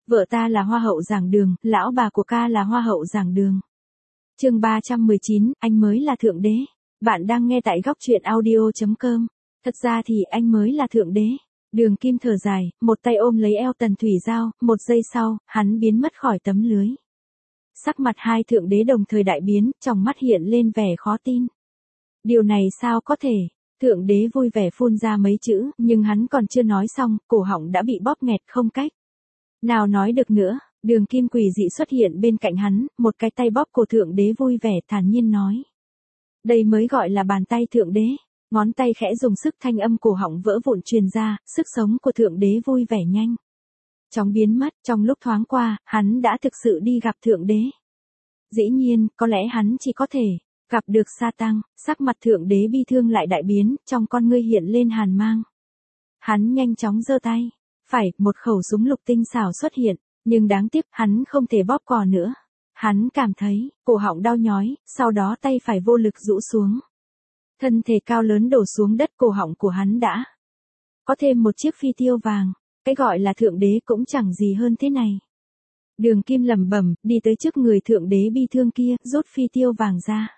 Vợ ta là hoa hậu giảng đường, lão bà của ca là hoa hậu giảng đường. Chương 319, anh mới là thượng đế. Bạn đang nghe tại góc truyện audio.com. Thật ra thì anh mới là thượng đế. Đường Kim thở dài, một tay ôm lấy eo Tần Thủy Giao, một giây sau, hắn biến mất khỏi tấm lưới. Sắc mặt hai thượng đế đồng thời đại biến, trong mắt hiện lên vẻ khó tin. Điều này sao có thể? Thượng đế vui vẻ phun ra mấy chữ, nhưng hắn còn chưa nói xong, cổ họng đã bị bóp nghẹt không cách nào nói được nữa. Đường Kim quỷ dị xuất hiện bên cạnh hắn, một cái tay bóp cổ thượng đế vui vẻ thản nhiên nói. Đây mới gọi là bàn tay thượng đế. Ngón tay khẽ dùng sức, thanh âm cổ họng vỡ vụn truyền ra, sức sống của thượng đế vui vẻ nhanh chóng biến mất. Trong lúc thoáng qua, hắn đã thực sự đi gặp thượng đế. Dĩ nhiên, có lẽ hắn chỉ có thể gặp được sa tăng. Sắc mặt thượng đế bi thương lại đại biến, trong con ngươi hiện lên hàn mang. Hắn nhanh chóng giơ tay phải, một khẩu súng lục tinh xảo xuất hiện, nhưng đáng tiếc hắn không thể bóp cò nữa. Hắn cảm thấy cổ họng đau nhói, sau đó tay phải vô lực rũ xuống. Thân thể cao lớn đổ xuống đất, cổ họng của hắn đã có thêm một chiếc phi tiêu vàng. Cái gọi là thượng đế cũng chẳng gì hơn thế này. Đường Kim lẩm bẩm, đi tới trước người thượng đế bi thương kia, rút phi tiêu vàng ra.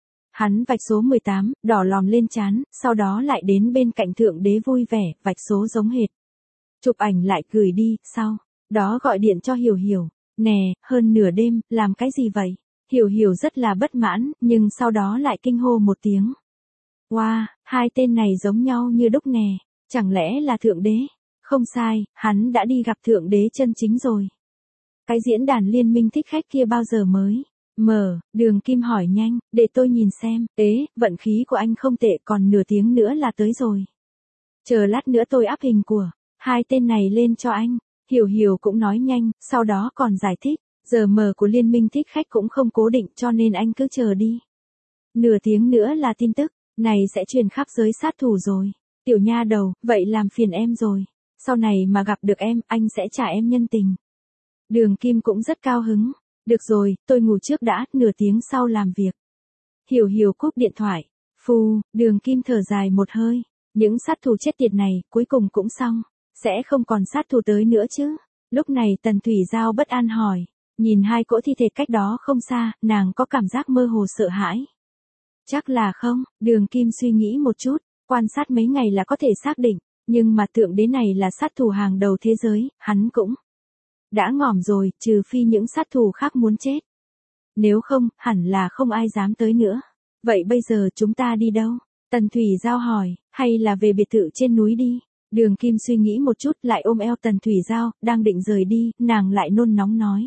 Hắn vạch số 18, đỏ lòm lên trán, sau đó lại đến bên cạnh thượng đế vui vẻ, vạch số giống hệt. Chụp ảnh lại gửi đi, sau đó gọi điện cho Hiểu Hiểu. Nè, hơn nửa đêm, làm cái gì vậy? Hiểu Hiểu rất là bất mãn, nhưng sau đó lại kinh hô một tiếng. Wow, hai tên này giống nhau như đúc nè, chẳng lẽ là thượng đế? Không sai, hắn đã đi gặp thượng đế chân chính rồi. Cái diễn đàn liên minh thích khách kia bao giờ mới mở? Đường Kim hỏi nhanh, để tôi nhìn xem. Vận khí của anh không tệ, còn nửa tiếng nữa là tới rồi. Chờ lát nữa tôi up hình của hai tên này lên cho anh. Hiểu Hiểu cũng nói nhanh, sau đó còn giải thích, giờ mở của liên minh thích khách cũng không cố định, cho nên anh cứ chờ đi. Nửa tiếng nữa là tin tức này sẽ truyền khắp giới sát thủ rồi. Tiểu nha đầu, vậy làm phiền em rồi. Sau này mà gặp được em, anh sẽ trả em nhân tình. Đường Kim cũng rất cao hứng. Được rồi, tôi ngủ trước đã, nửa tiếng sau làm việc. Hiểu Hiểu cúp điện thoại. Phù, Đường Kim thở dài một hơi. Những sát thủ chết tiệt này, cuối cùng cũng xong. Sẽ không còn sát thủ tới nữa chứ? Lúc này Tần Thủy Giao bất an hỏi. Nhìn hai cỗ thi thể cách đó không xa, nàng có cảm giác mơ hồ sợ hãi. Chắc là không, Đường Kim suy nghĩ một chút, quan sát mấy ngày là có thể xác định, nhưng mà thượng đế này là sát thủ hàng đầu thế giới, hắn cũng đã ngỏm rồi, trừ phi những sát thủ khác muốn chết. Nếu không, hẳn là không ai dám tới nữa. Vậy bây giờ chúng ta đi đâu? Tần Thủy Giao hỏi, hay là về biệt thự trên núi đi? Đường Kim suy nghĩ một chút, lại ôm eo Tần Thủy Giao, đang định rời đi, nàng lại nôn nóng nói.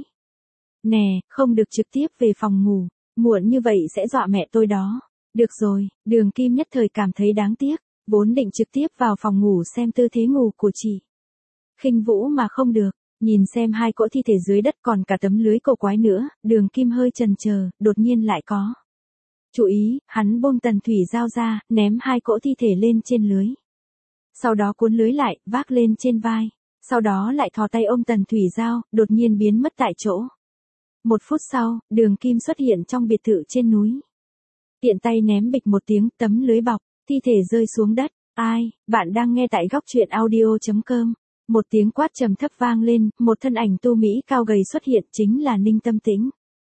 Nè, không được trực tiếp về phòng ngủ, muộn như vậy sẽ dọa mẹ tôi đó. Được rồi, Đường Kim nhất thời cảm thấy đáng tiếc, vốn định trực tiếp vào phòng ngủ xem tư thế ngủ của chị Khinh Vũ mà không được, nhìn xem hai cỗ thi thể dưới đất còn cả tấm lưới cổ quái nữa, Đường Kim hơi chần chờ, đột nhiên lại có chú ý, hắn buông Tần Thủy Giao ra, ném hai cỗ thi thể lên trên lưới. Sau đó cuốn lưới lại, vác lên trên vai, sau đó lại thò tay ôm Tần Thủy Giao, đột nhiên biến mất tại chỗ. Một phút sau, Đường Kim xuất hiện trong biệt thự trên núi. Tiện tay ném bịch một tiếng, tấm lưới bọc, thi thể rơi xuống đất. Ai, bạn đang nghe tại góc truyện audio.com. Một tiếng quát trầm thấp vang lên, một thân ảnh tu mỹ cao gầy xuất hiện, chính là Ninh Tâm Tĩnh.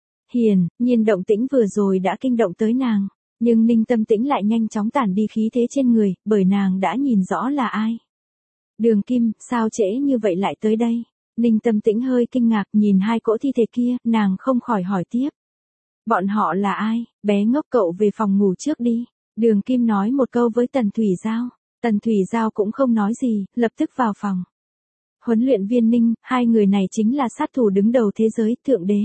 Hiển nhiên động tĩnh vừa rồi đã kinh động tới nàng, nhưng Ninh Tâm Tĩnh lại nhanh chóng tản đi khí thế trên người, bởi nàng đã nhìn rõ là ai. Đường Kim, sao trễ như vậy lại tới đây? Ninh Tâm Tĩnh hơi kinh ngạc nhìn hai cỗ thi thể kia, nàng không khỏi hỏi tiếp. Bọn họ là ai? Bé ngốc, cậu về phòng ngủ trước đi. Đường Kim nói một câu với Tần Thủy Giao. Tần Thủy Giao cũng không nói gì, lập tức vào phòng. Huấn luyện viên Ninh, hai người này chính là sát thủ đứng đầu thế giới, thượng đế.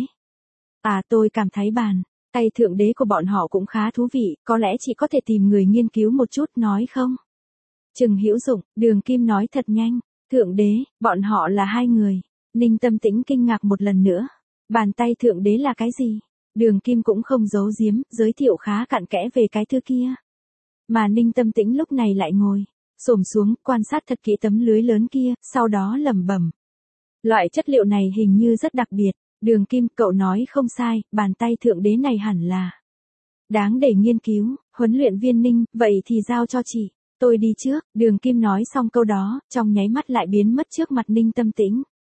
Tôi cảm thấy bàn tay thượng đế của bọn họ cũng khá thú vị, có lẽ chị có thể tìm người nghiên cứu một chút, nói không? Trừng hữu dụng, Đường Kim nói thật nhanh. Thượng đế, bọn họ là hai người. Ninh Tâm Tĩnh kinh ngạc một lần nữa. Bàn tay thượng đế là cái gì? Đường Kim cũng không giấu giếm, giới thiệu khá cặn kẽ về cái thứ kia. Mà Ninh Tâm Tĩnh lúc này lại ngồi xổm xuống, quan sát thật kỹ tấm lưới lớn kia, sau đó lẩm bẩm. Loại chất liệu này hình như rất đặc biệt. Đường Kim, cậu nói không sai, bàn tay thượng đế này hẳn là đáng để nghiên cứu. Huấn luyện viên Ninh, vậy thì giao cho chị. Tôi đi trước. Đường Kim nói xong câu đó, trong nháy mắt lại biến mất trước mặt Ninh Tâm Tĩnh.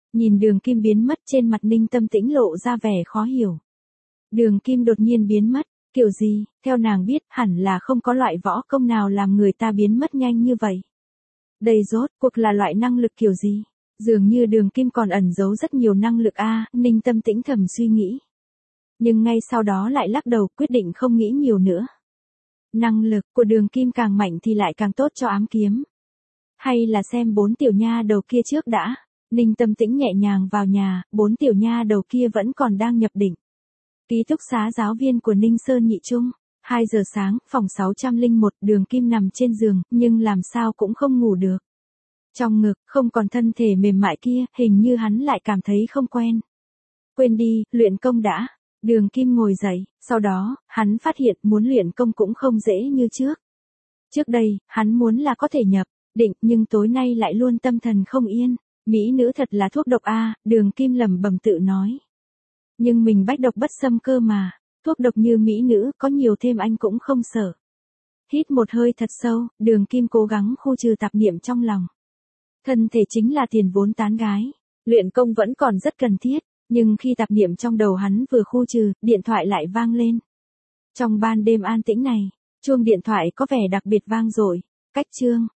Nhìn Đường Kim biến mất trên mặt Ninh Tâm Tĩnh lộ ra vẻ khó hiểu. Đường Kim đột nhiên biến mất, kiểu gì, theo nàng biết hẳn là không có loại võ công nào làm người ta biến mất nhanh như vậy. Đây rốt cuộc là loại năng lực kiểu gì? Dường như Đường Kim còn ẩn giấu rất nhiều năng lực a, Ninh Tâm Tĩnh thầm suy nghĩ. Nhưng ngay sau đó lại lắc đầu quyết định không nghĩ nhiều nữa. Năng lực của Đường Kim càng mạnh thì lại càng tốt cho ám kiếm. Hay là xem 4 tiểu nha đầu kia trước đã. Ninh Tâm Tĩnh nhẹ nhàng vào nhà, 4 tiểu nha đầu kia vẫn còn đang nhập định. Ký túc xá giáo viên của Ninh Sơn Nhị Trung. 2 giờ sáng, phòng 601, Đường Kim nằm trên giường, nhưng làm sao cũng không ngủ được. Trong ngực, không còn thân thể mềm mại kia, hình như hắn lại cảm thấy không quen. Quên đi, luyện công đã. Đường Kim ngồi dậy, sau đó, hắn phát hiện muốn luyện công cũng không dễ như trước. Trước đây, hắn muốn là có thể nhập định, nhưng tối nay lại luôn tâm thần không yên. Mỹ nữ thật là thuốc độc a, Đường Kim lẩm bẩm tự nói. Nhưng mình bách độc bất xâm cơ mà, thuốc độc như mỹ nữ có nhiều thêm anh cũng không sợ. Hít một hơi thật sâu, Đường Kim cố gắng khu trừ tạp niệm trong lòng. Thân thể chính là tiền vốn tán gái, luyện công vẫn còn rất cần thiết, nhưng khi tạp niệm trong đầu hắn vừa khu trừ, điện thoại lại vang lên. Trong ban đêm an tĩnh này, chuông điện thoại có vẻ đặc biệt vang dội. Cách Trương,